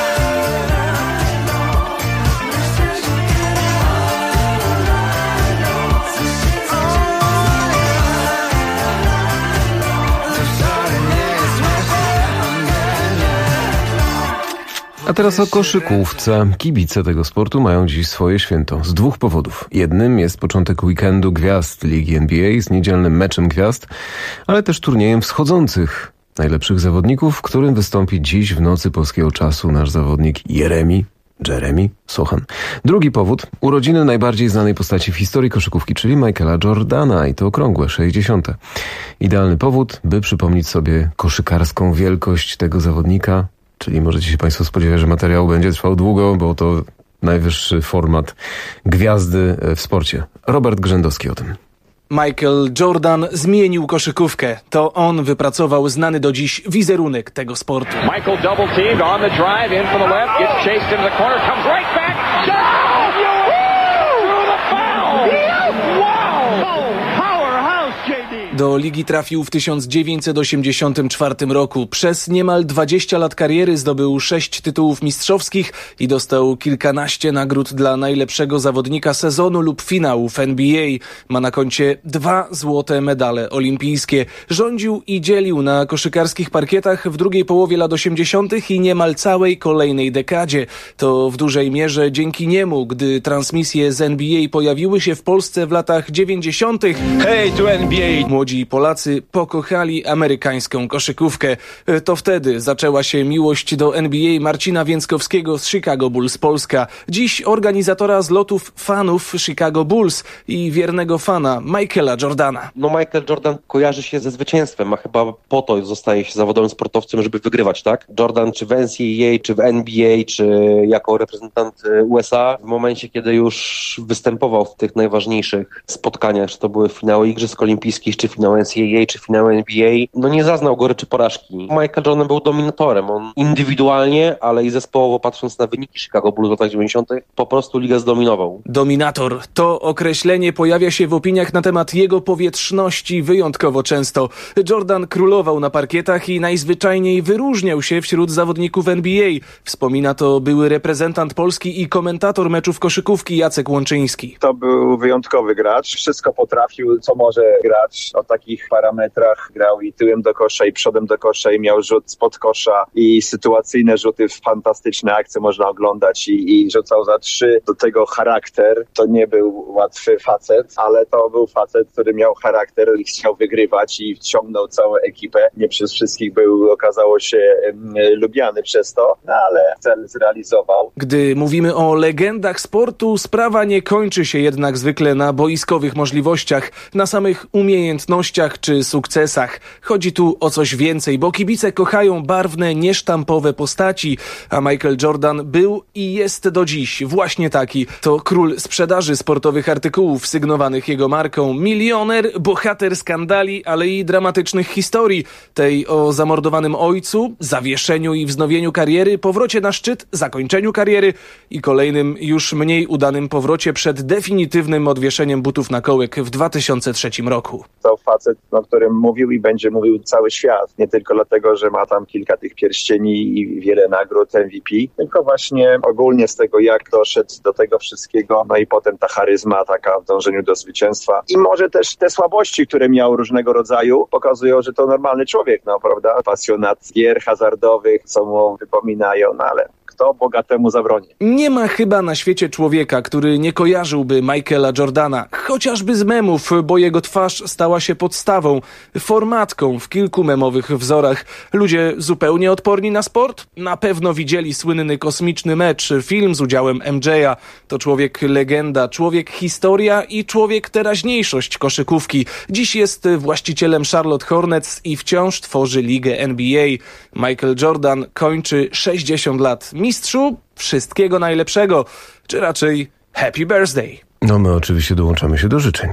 To wcale nie jest śmiesznie, o nie. A teraz o koszykówce. Kibice tego sportu mają dziś swoje święto z dwóch powodów. Jednym jest początek weekendu gwiazd Ligi NBA z niedzielnym meczem gwiazd, ale też turniejem wschodzących najlepszych zawodników, w którym wystąpi dziś w nocy polskiego czasu nasz zawodnik Jeremy Sochan. Drugi powód, urodziny najbardziej znanej postaci w historii koszykówki, czyli Michaela Jordana i to okrągłe 60. Idealny powód, by przypomnieć sobie koszykarską wielkość tego zawodnika, czyli możecie się Państwo spodziewać, że materiał będzie trwał długo, bo to najwyższy format gwiazdy w sporcie. Robert Grzędowski o tym. Michael Jordan zmienił koszykówkę. To on wypracował znany do dziś wizerunek tego sportu. Michael double teamed on the drive, in for the left, gets chased into the corner, comes right back. Down! Through the foul! Wow! Powerhouse, JD! Do ligi trafił w 1984 roku. Przez niemal 20 lat kariery zdobył 6 tytułów mistrzowskich i dostał kilkanaście nagród dla najlepszego zawodnika sezonu lub finałów NBA. Ma na koncie 2 złote medale olimpijskie. Rządził i dzielił na koszykarskich parkietach w drugiej połowie lat 80. i niemal całej kolejnej dekadzie. To w dużej mierze dzięki niemu, gdy transmisje z NBA pojawiły się w Polsce w latach 90. Hej, tu NBA! Młodzi Polacy pokochali amerykańską koszykówkę. To wtedy zaczęła się miłość do NBA Marcina Więckowskiego z Chicago Bulls Polska. Dziś organizatora zlotów fanów Chicago Bulls i wiernego fana Michaela Jordana. Michael Jordan kojarzy się ze zwycięstwem, a chyba po to zostaje się zawodowym sportowcem, żeby wygrywać, tak? Jordan czy w NCAA, czy w NBA, czy jako reprezentant USA, w momencie, kiedy już występował w tych najważniejszych spotkaniach, czy to były finały Igrzysk Olimpijskich, czy finały NCAA, czy finały NBA, nie zaznał goryczy porażki. Michael Jordan był dominatorem. On indywidualnie, ale i zespołowo, patrząc na wyniki Chicago Bulls w latach 90., po prostu ligę zdominował. Dominator. To określenie pojawia się w opiniach na temat jego powietrzności wyjątkowo często. Jordan królował na parkietach i najzwyczajniej wyróżniał się wśród zawodników NBA. Wspomina to były reprezentant Polski i komentator meczów koszykówki Jacek Łączyński. To był wyjątkowy gracz. Wszystko potrafił, co może grać o takich parametrach. Grał i tyłem do kosza, i przodem do kosza, i miał rzut spod kosza, i sytuacyjne rzuty, fantastyczne akcje można oglądać, i rzucał za 3. Do tego charakter. To nie był łatwy facet, ale to był facet, który miał charakter i chciał wygrywać i wciągnął całą ekipę. Nie przez wszystkich był, okazało się, lubiany przez to, ale cel zrealizował. Gdy mówimy o legendach sportu, sprawa nie kończy się jednak zwykle na boiskowych możliwościach, na samych umiejętnościach czy sukcesach. Chodzi tu o coś więcej, bo kibice kochają barwne, niesztampowe postaci, a Michael Jordan był i jest do dziś właśnie taki. To król sprzedaży sportowych artykułów sygnowanych jego marką, milioner, bohater skandali, ale i dramatycznych historii. Tej o zamordowanym ojcu, zawieszeniu i wznowieniu kariery, powrocie na szczyt, zakończeniu kariery i kolejnym, już mniej udanym powrocie przed definitywnym odwieszeniem butów na kołek w 2003 roku. To facet, o którym mówił i będzie mówił cały świat. Nie tylko dlatego, że ma tam kilka tych pierścieni i wiele nagród MVP, tylko właśnie ogólnie z tego, jak doszedł do tego wszystkiego, i potem ta charyzma taka w dążeniu do zwycięstwa. I może też te słabości, które miał różnego rodzaju, pokazują, że to normalny człowiek, prawda? Pasjonat gier hazardowych, co mu wypominają, ale kto bogatemu zabroni? Nie ma chyba na świecie człowieka, który nie kojarzyłby Michaela Jordana, chociażby z memów, bo jego twarz stała się podstawą, formatką w kilku memowych wzorach. Ludzie zupełnie odporni na sport? Na pewno widzieli słynny kosmiczny mecz, film z udziałem MJ-a. To człowiek legenda, człowiek historia i człowiek teraźniejszość koszykówki. Dziś jest właścicielem Charlotte Hornets i wciąż tworzy ligę NBA. Michael Jordan kończy 60 lat. Mistrzu, wszystkiego najlepszego, czy raczej happy birthday. My oczywiście dołączamy się do życzeń.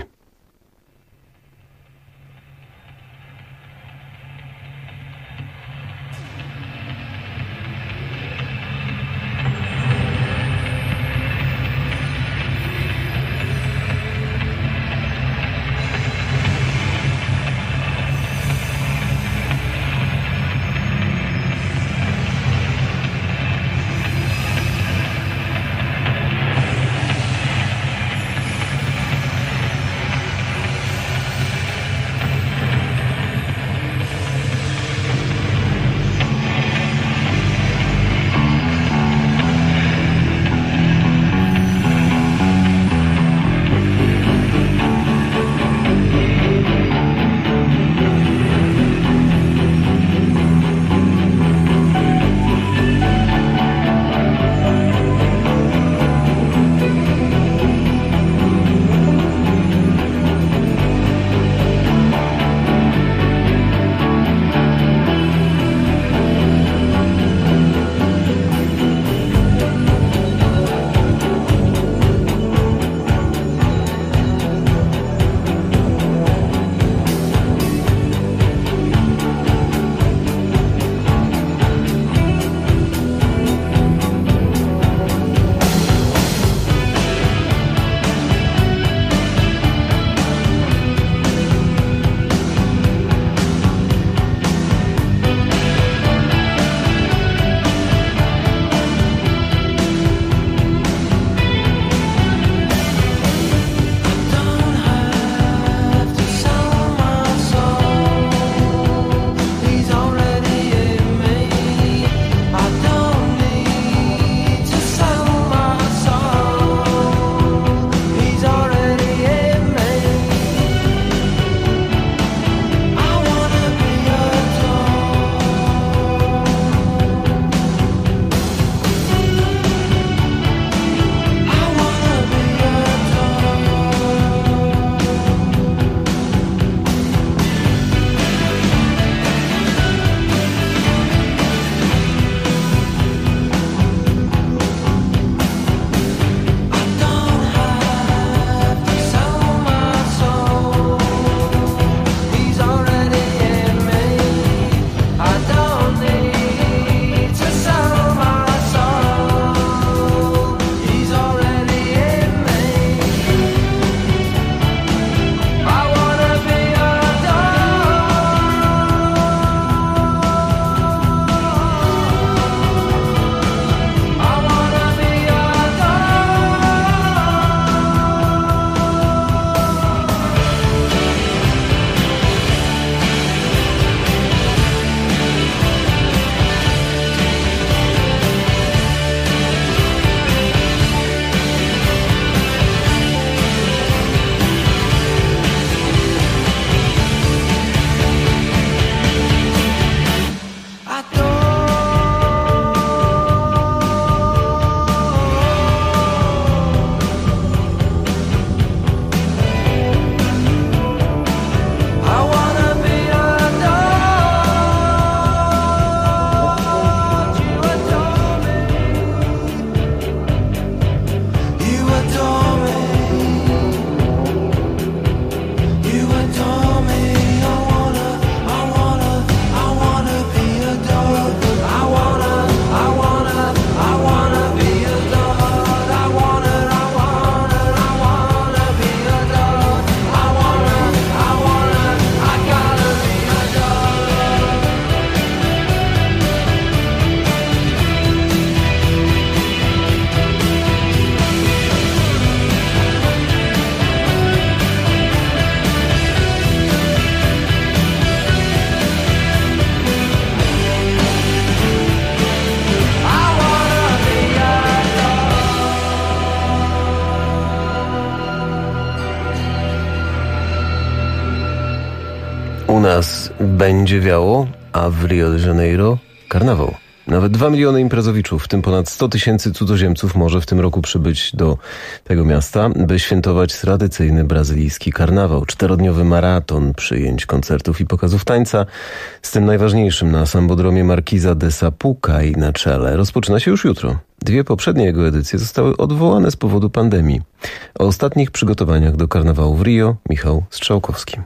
U nas będzie wiało, a w Rio de Janeiro karnawał. Nawet 2 miliony imprezowiczów, w tym ponad 100 tysięcy cudzoziemców może w tym roku przybyć do tego miasta, by świętować tradycyjny brazylijski karnawał. 4-dniowy maraton przyjęć, koncertów i pokazów tańca, z tym najważniejszym na Sambodromie Marquisa de Sapucaí na czele, rozpoczyna się już jutro. 2 poprzednie jego edycje zostały odwołane z powodu pandemii. O ostatnich przygotowaniach do karnawału w Rio Michał Strzałkowski.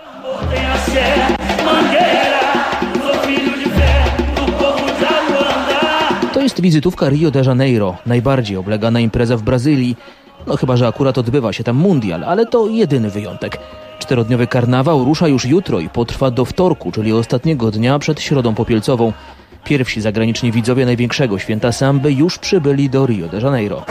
To jest wizytówka Rio de Janeiro, najbardziej oblegana impreza w Brazylii. No chyba że akurat odbywa się tam mundial, ale to jedyny wyjątek. 4-dniowy karnawał rusza już jutro i potrwa do wtorku, czyli ostatniego dnia przed Środą Popielcową. Pierwsi zagraniczni widzowie największego święta samby już przybyli do Rio de Janeiro.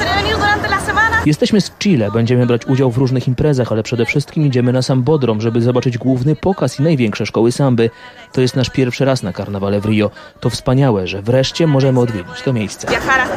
Jesteśmy z Chile, będziemy brać udział w różnych imprezach, ale przede wszystkim idziemy na Sambodrom, żeby zobaczyć główny pokaz i największe szkoły samby. To jest nasz pierwszy raz na karnawale w Rio. To wspaniałe, że wreszcie możemy odwiedzić to miejsce.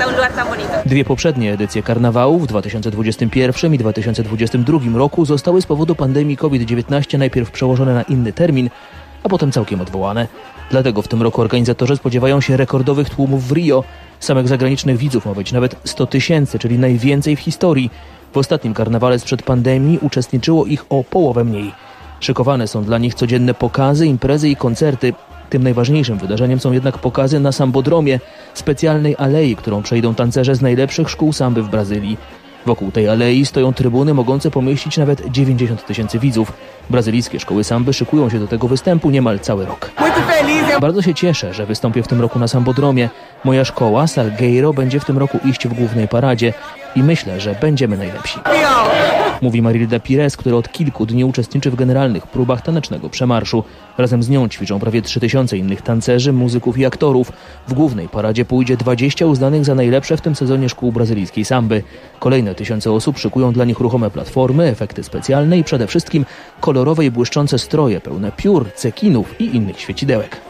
2 poprzednie edycje karnawału w 2021 i 2022 roku zostały z powodu pandemii COVID-19 najpierw przełożone na inny termin, a potem całkiem odwołane. Dlatego w tym roku organizatorzy spodziewają się rekordowych tłumów w Rio. Samych zagranicznych widzów ma być nawet 100 tysięcy, czyli najwięcej w historii. W ostatnim karnawale sprzed pandemii uczestniczyło ich o połowę mniej. Szykowane są dla nich codzienne pokazy, imprezy i koncerty. Tym najważniejszym wydarzeniem są jednak pokazy na Sambodromie, specjalnej alei, którą przejdą tancerze z najlepszych szkół samby w Brazylii. Wokół tej alei stoją trybuny mogące pomieścić nawet 90 tysięcy widzów. Brazylijskie szkoły samby szykują się do tego występu niemal cały rok. Bardzo się cieszę, że wystąpię w tym roku na Sambodromie. Moja szkoła, Salgueiro, będzie w tym roku iść w głównej paradzie i myślę, że będziemy najlepsi. Mówi Marilda Pires, która od kilku dni uczestniczy w generalnych próbach tanecznego przemarszu. Razem z nią ćwiczą prawie 3000 innych tancerzy, muzyków i aktorów. W głównej paradzie pójdzie 20 uznanych za najlepsze w tym sezonie szkół brazylijskiej samby. Kolejne tysiące osób szykują dla nich ruchome platformy, efekty specjalne i przede wszystkim kolorowe i błyszczące stroje pełne piór, cekinów i innych świecidełek.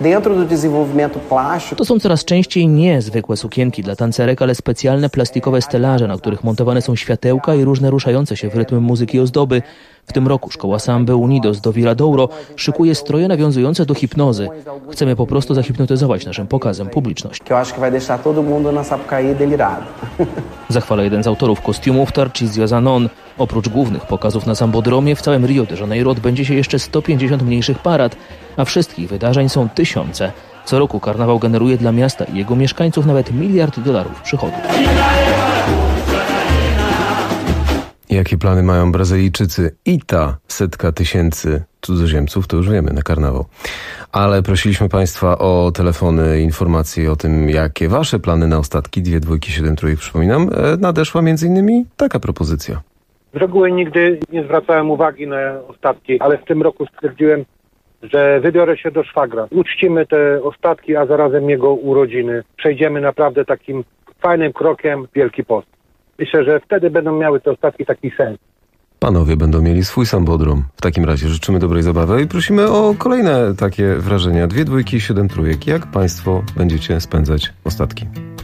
To są coraz częściej nie zwykłe sukienki dla tancerek, ale specjalne plastikowe stelaże, na których montowane są światełka i różne ruszające się w rytm muzyki ozdoby. W tym roku szkoła samby Unidos do Viradouro szykuje stroje nawiązujące do hipnozy. Chcemy po prostu zahipnotyzować naszym pokazem publiczność. Zachwala jeden z autorów kostiumów, Tarcísio Zanon. Oprócz głównych pokazów na Sambodromie w całym Rio de Janeiro odbędzie się jeszcze 150 mniejszych parad, a wszystkich wydarzeń są tysiące. Co roku karnawał generuje dla miasta i jego mieszkańców nawet $1 miliard przychodów. Jakie plany mają Brazylijczycy i ta 100 tysięcy cudzoziemców, to już wiemy, na karnawał. Ale prosiliśmy Państwa o telefony, informacje o tym, jakie Wasze plany na ostatki, 2 dwójki, 7 trójek, przypominam. Nadeszła m.in. taka propozycja. Z reguły nigdy nie zwracałem uwagi na ostatki, ale w tym roku stwierdziłem, że wybiorę się do szwagra. Uczcimy te ostatki, a zarazem jego urodziny. Przejdziemy naprawdę takim fajnym krokiem Wielki Post. Myślę, że wtedy będą miały te ostatki taki sens. Panowie będą mieli swój Sambodrom. W takim razie życzymy dobrej zabawy i prosimy o kolejne takie wrażenia. 2 dwójki, 7 trójek. Jak Państwo będziecie spędzać ostatki?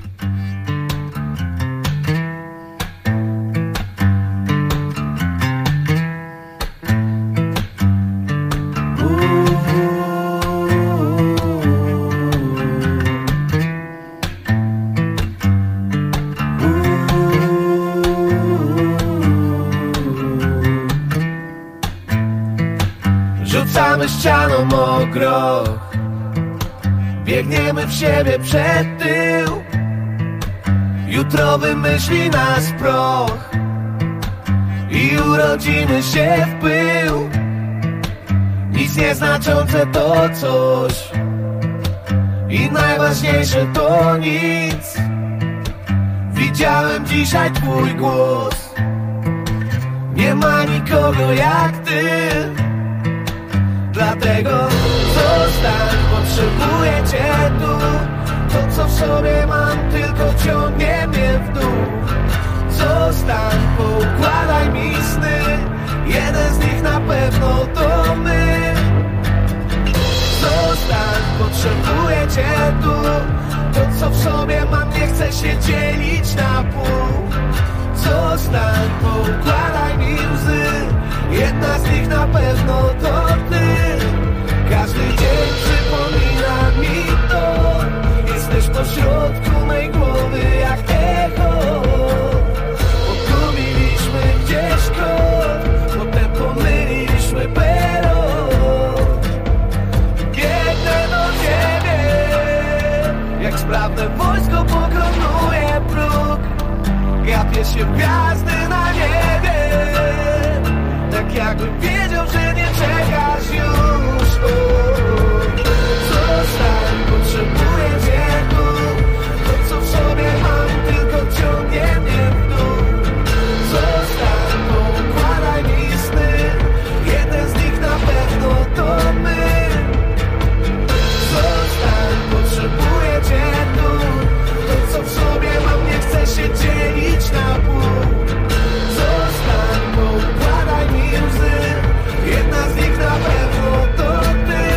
Rzucamy ścianą o groch, biegniemy w siebie przed tył. Jutro wymyśli nas proch i urodzimy się w pył. Nic nieznaczące to coś i najważniejsze to nic. Widziałem dzisiaj twój głos, nie ma nikogo jak ty. Dlatego zostań, potrzebuję cię tu. To co w sobie mam tylko ciągnie mnie w dół. Zostań, poukładaj mi sny, jeden z nich na pewno to my. Zostań, potrzebuję cię tu. To co w sobie mam nie chce się dzielić na pół. Zostań, poukładaj mi łzy, jedna z nich na pewno to ty. Załapie się w gwiazdy na niebie, tak jakbym wiedział, że nie czekasz już. Zostań, potrzebuję cię tu. To co w sobie mam tylko ciągnie mnie w dół. Zostań, poukładaj mi sny. Jeden z nich na pewno to my. Zostań, potrzebuję cię tu. To co w sobie mam nie chce się dzielić na pół. Zostań, poukładaj mi łzy. Jedna z nich na pewno to ty.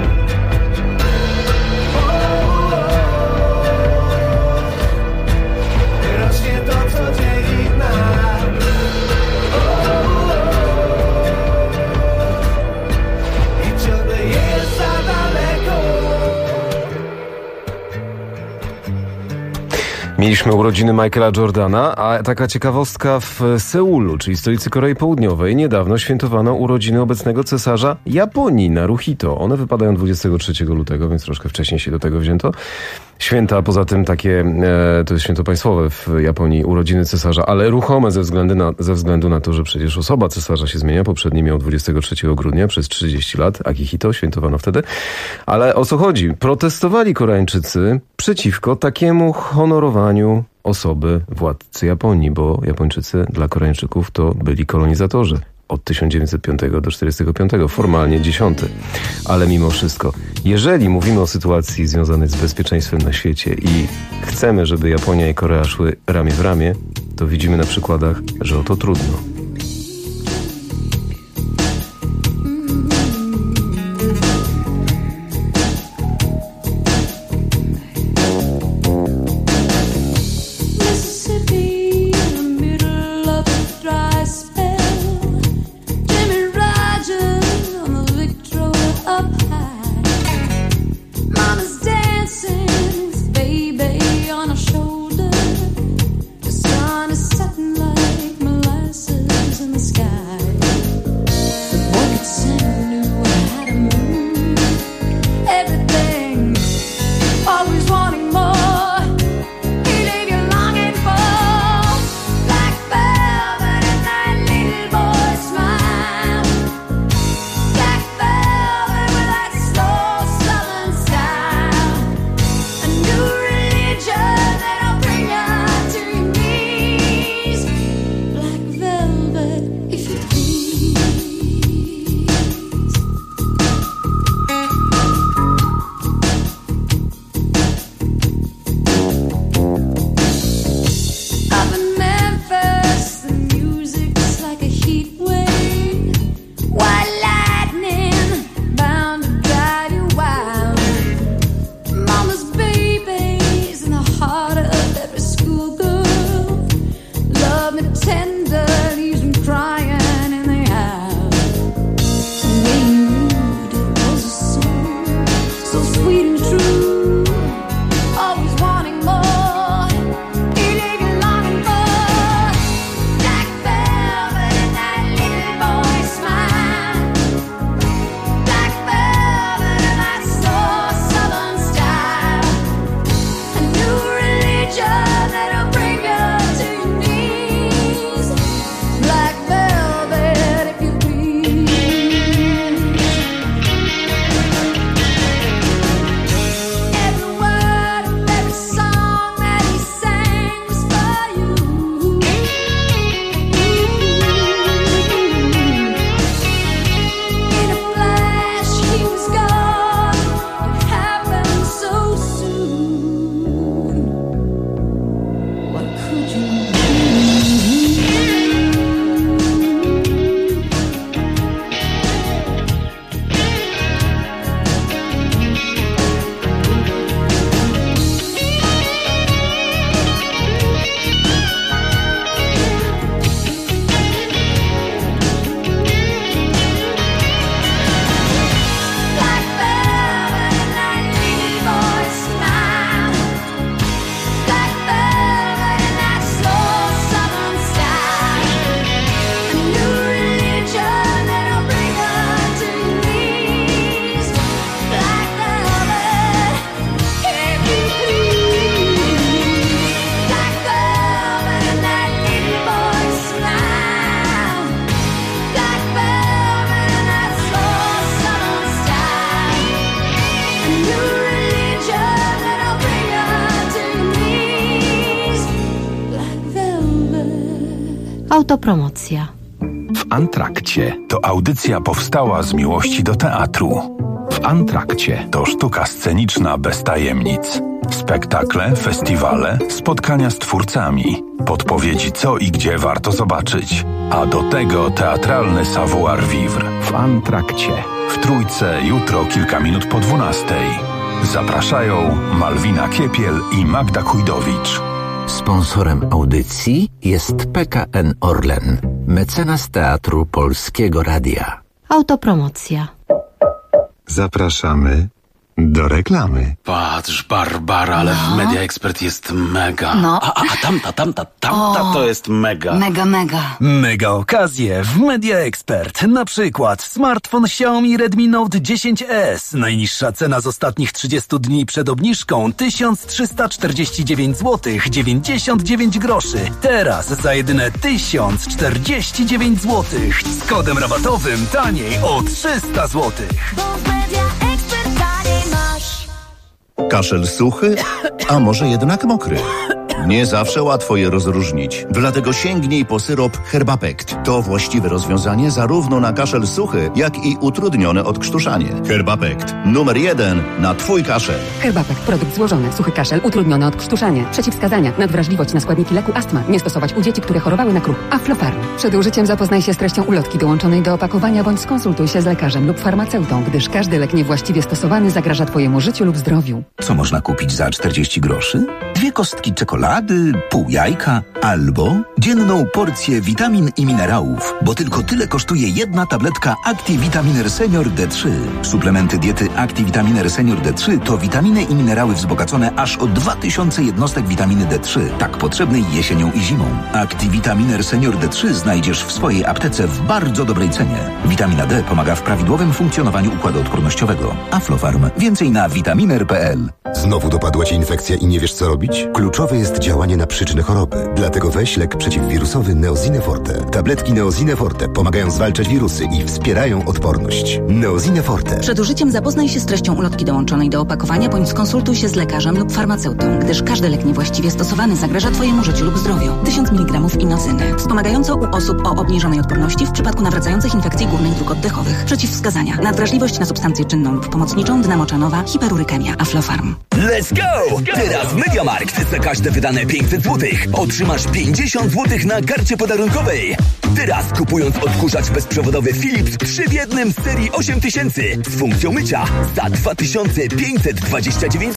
Rośnie to, co dzieli nas. I ciągle jest za daleko. Mieliśmy urodziny Michaela Jordana, a taka ciekawostka w Seulu, czyli stolicy Korei Południowej, niedawno świętowano urodziny obecnego cesarza Japonii, Naruhito. One wypadają 23 lutego, więc troszkę wcześniej się do tego wzięto. Święta, poza tym takie, to jest święto państwowe w Japonii, urodziny cesarza, ale ruchome ze względu na to, że przecież osoba cesarza się zmienia. Poprzedni miał 23 grudnia przez 30 lat, Akihito, świętowano wtedy. Ale o co chodzi? Protestowali Koreańczycy przeciwko takiemu honorowaniu osoby władcy Japonii, bo Japończycy dla Koreańczyków to byli kolonizatorzy. Od 1905 do 1945, formalnie 10. Ale mimo wszystko, jeżeli mówimy o sytuacji związanej z bezpieczeństwem na świecie i chcemy, żeby Japonia i Korea szły ramię w ramię, to widzimy na przykładach, że o to trudno. Autopromocja. W Antrakcie to audycja powstała z miłości do teatru. W Antrakcie to sztuka sceniczna bez tajemnic. Spektakle, festiwale, spotkania z twórcami, podpowiedzi co i gdzie warto zobaczyć. A do tego teatralny savoir-vivre. W Antrakcie. W Trójce jutro kilka minut po 12:00. Zapraszają Malwina Kiepiel i Magda Kujdowicz. Sponsorem audycji jest PKN Orlen, mecenas Teatru Polskiego Radia. Autopromocja. Zapraszamy do reklamy. Patrz, Barbara, ale w Media Expert jest mega. No. A tamta to jest mega. Mega. Mega okazje w Media Expert. Na przykład smartfon Xiaomi Redmi Note 10S. Najniższa cena z ostatnich 30 dni przed obniżką 1349 zł 99 groszy. Teraz za jedyne 1049 zł. Z kodem rabatowym taniej o 300 zł. Kaszel suchy, a może jednak mokry? Nie zawsze łatwo je rozróżnić. Dlatego sięgnij po syrop Herbapekt. To właściwe rozwiązanie zarówno na kaszel suchy, jak i utrudnione odkrztuszanie. Herbapekt. Numer 1 na Twój kaszel. Herbapekt. Produkt złożony. Suchy kaszel. Utrudnione odkrztuszanie. Przeciwwskazania. Nadwrażliwość na składniki leku astma. Nie stosować u dzieci, które chorowały na kruch. Aflofarm. Przed użyciem zapoznaj się z treścią ulotki dołączonej do opakowania bądź skonsultuj się z lekarzem lub farmaceutą, gdyż każdy lek niewłaściwie stosowany zagraża Twojemu życiu lub zdrowiu. Co można kupić za 40 groszy? 2 kostki czekolady, pół jajka albo dzienną porcję witamin i minerałów, bo tylko tyle kosztuje jedna tabletka ActiVitaminer Senior D3. Suplementy diety ActiVitaminer Senior D3 to witaminy i minerały wzbogacone aż o 2000 jednostek witaminy D3, tak potrzebnej jesienią i zimą. ActiVitaminer Senior D3 znajdziesz w swojej aptece w bardzo dobrej cenie. Witamina D pomaga w prawidłowym funkcjonowaniu układu odpornościowego. Aflofarm. Więcej na vitaminer.pl. Znowu dopadła Cię infekcja i nie wiesz co robić? Kluczowe jest działanie na przyczynę choroby. Dlatego weź lek przeciwwirusowy Neosine Forte. Tabletki Neosine Forte pomagają zwalczać wirusy i wspierają odporność. Neosine Forte. Przed użyciem zapoznaj się z treścią ulotki dołączonej do opakowania bądź skonsultuj się z lekarzem lub farmaceutą, gdyż każdy lek niewłaściwie stosowany zagraża Twojemu życiu lub zdrowiu. 1000 mg inozyny. Wspomagająco u osób o obniżonej odporności w przypadku nawracających infekcji górnych dróg oddechowych. Przeciwwskazania. Nadwrażliwość na substancję czynną lub pomocniczą, dna moczanowa, hiperurykemia. Aflofarm. Let's go! Teraz MediaMarkt. Za każde wydane 500 zł otrzymasz 50 zł na karcie podarunkowej. Teraz kupując odkurzacz bezprzewodowy Philips 3 w 1 z serii 8000 z funkcją mycia za 2529